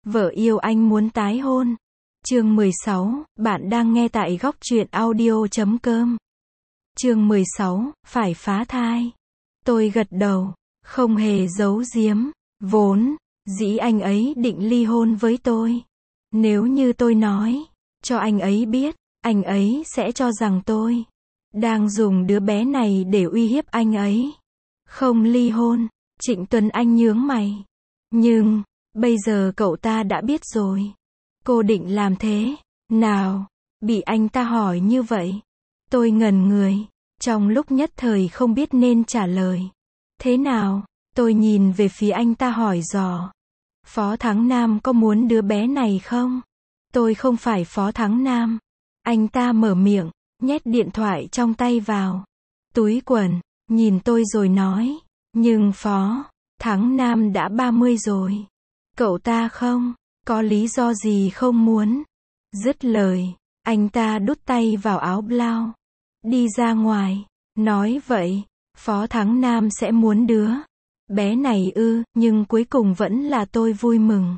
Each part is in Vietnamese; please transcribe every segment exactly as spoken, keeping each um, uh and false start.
Vợ yêu anh muốn tái hôn. Chương mười sáu, bạn đang nghe tại góc truyện audio chấm com. Chương mười sáu, phải phá thai. Tôi gật đầu, không hề giấu giếm, vốn dĩ anh ấy định ly hôn với tôi. Nếu như tôi nói cho anh ấy biết, anh ấy sẽ cho rằng tôi đang dùng đứa bé này để uy hiếp anh ấy. Không ly hôn. Trịnh Tuấn Anh nhướng mày. Nhưng bây giờ cậu ta đã biết rồi. Cô định làm thế nào? Bị anh ta hỏi như vậy, tôi ngẩn người, trong lúc nhất thời không biết nên trả lời thế nào. Tôi nhìn về phía anh ta hỏi dò, Phó Thắng Nam có muốn đứa bé này không? Tôi không phải Phó Thắng Nam. Anh ta mở miệng, nhét điện thoại trong tay vào túi quần, nhìn tôi rồi nói, nhưng Phó Thắng Nam đã ba mươi rồi. Cậu ta không có lý do gì không muốn. Dứt lời, anh ta đút tay vào áo blau, đi ra ngoài, nói vậy, Phó Thắng Nam sẽ muốn đứa bé này ư, nhưng cuối cùng vẫn là tôi vui mừng.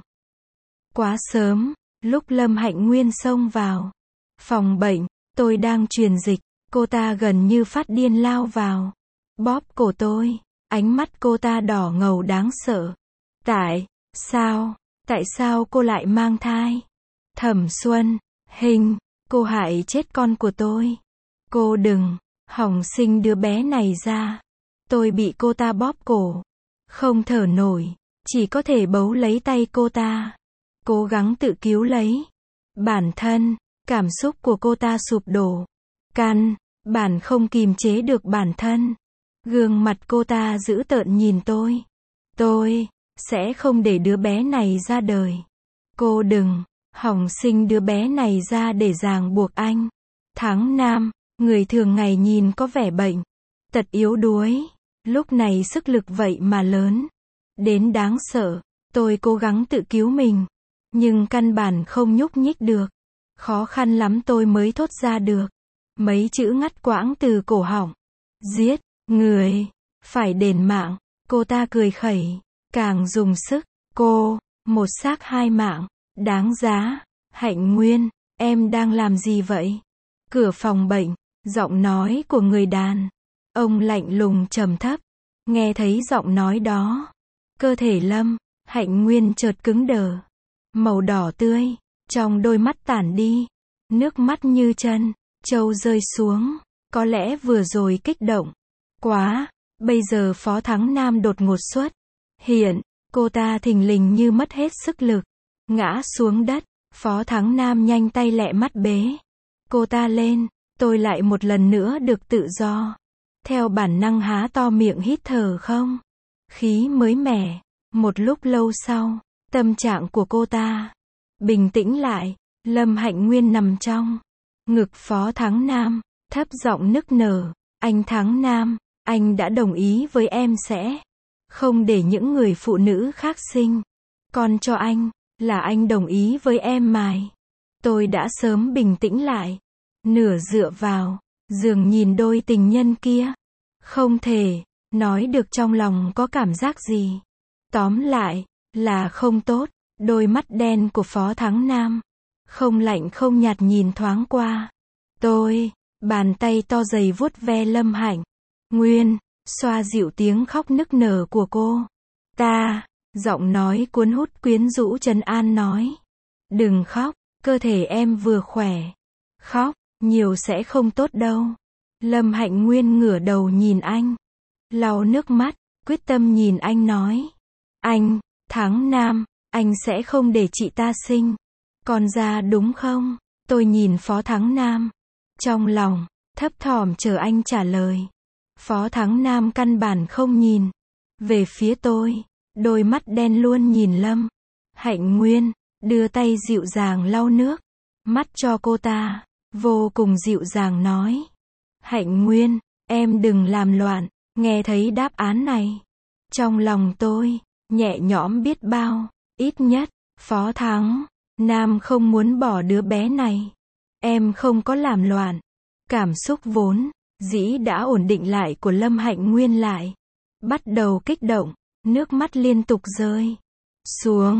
Quá sớm, lúc Lâm Hạnh Nguyên xông vào phòng bệnh, tôi đang truyền dịch, cô ta gần như phát điên lao vào, bóp cổ tôi, ánh mắt cô ta đỏ ngầu đáng sợ. Tại sao, tại sao cô lại mang thai? Thẩm Xuân Hình, cô hại chết con của tôi. Cô đừng hòng sinh đứa bé này ra. Tôi bị cô ta bóp cổ, không thở nổi, chỉ có thể bấu lấy tay cô ta, cố gắng tự cứu lấy bản thân. Cảm xúc của cô ta sụp đổ, căn bản không kìm chế được bản thân. Gương mặt cô ta dữ tợn nhìn tôi. Tôi sẽ không để đứa bé này ra đời. Cô đừng hòng sinh đứa bé này ra để ràng buộc anh Thắng Nam. Người thường ngày nhìn có vẻ bệnh tật yếu đuối, lúc này sức lực vậy mà lớn đến đáng sợ. Tôi cố gắng tự cứu mình, nhưng căn bản không nhúc nhích được. Khó khăn lắm tôi mới thốt ra được mấy chữ ngắt quãng từ cổ họng. Giết người, phải đền mạng. Cô ta cười khẩy, càng dùng sức. Cô, một xác hai mạng, đáng giá. Hạnh Nguyên, em đang làm gì vậy? Cửa phòng bệnh, giọng nói của người đàn ông lạnh lùng trầm thấp. Nghe thấy giọng nói đó, cơ thể Lâm Hạnh Nguyên chợt cứng đờ. Màu đỏ tươi trong đôi mắt tản đi, nước mắt như chân trâu rơi xuống. Có lẽ vừa rồi kích động quá, bây giờ Phó Thắng Nam đột ngột xuất hiện, cô ta thình lình như mất hết sức lực, ngã xuống đất. Phó Thắng Nam nhanh tay lẹ mắt bế cô ta lên. Tôi lại một lần nữa được tự do, theo bản năng há to miệng hít thở không khí mới mẻ. Một lúc lâu sau, tâm trạng của cô ta bình tĩnh lại. Lâm Hạnh Nguyên nằm trong ngực Phó Thắng Nam, thấp giọng nức nở, anh Thắng Nam, anh đã đồng ý với em sẽ không để những người phụ nữ khác sinh con cho anh, là anh đồng ý với em mài. Tôi đã sớm bình tĩnh lại, nửa dựa vào giường nhìn đôi tình nhân kia, không thể nói được trong lòng có cảm giác gì. Tóm lại là không tốt. Đôi mắt đen của Phó Thắng Nam không lạnh không nhạt nhìn thoáng qua tôi, bàn tay to dày vuốt ve Lâm Hạnh Nguyên, xoa dịu tiếng khóc nức nở của cô ta. Giọng nói cuốn hút quyến rũ trấn an nói, đừng khóc, cơ thể em vừa khỏe, khóc nhiều sẽ không tốt đâu. Lâm Hạnh Nguyên ngửa đầu nhìn anh, lau nước mắt, quyết tâm nhìn anh nói, anh Thắng Nam, anh sẽ không để chị ta sinh con ra đúng không? Tôi nhìn Phó Thắng Nam, trong lòng thấp thỏm chờ anh trả lời. Phó Thắng Nam căn bản không nhìn về phía tôi, đôi mắt đen luôn nhìn Lâm Hạnh Nguyên, đưa tay dịu dàng lau nước mắt cho cô ta, vô cùng dịu dàng nói, Hạnh Nguyên, em đừng làm loạn. Nghe thấy đáp án này, trong lòng tôi nhẹ nhõm biết bao. Ít nhất Phó Thắng Nam không muốn bỏ đứa bé này. Em không có làm loạn. Cảm xúc vốn dĩ đã ổn định lại của Lâm Hạnh Nguyên lại bắt đầu kích động, nước mắt liên tục rơi xuống.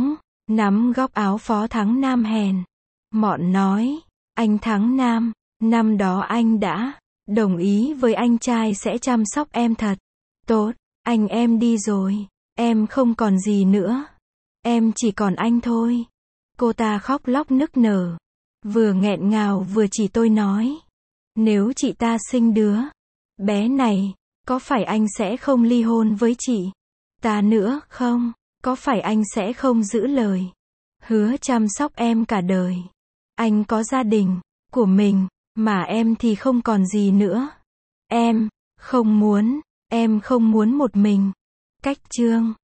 Nắm góc áo Phó Thắng Nam hèn mọn nói, anh Thắng Nam, năm đó anh đã đồng ý với anh trai sẽ chăm sóc em thật tốt, anh em đi rồi, em không còn gì nữa, em chỉ còn anh thôi. Cô ta khóc lóc nức nở, vừa nghẹn ngào vừa chỉ tôi nói, nếu chị ta sinh đứa bé này, có phải anh sẽ không ly hôn với chị ta nữa không? Có phải anh sẽ không giữ lời hứa chăm sóc em cả đời? Anh có gia đình của mình, mà em thì không còn gì nữa. Em không muốn, em không muốn một mình. Cách chương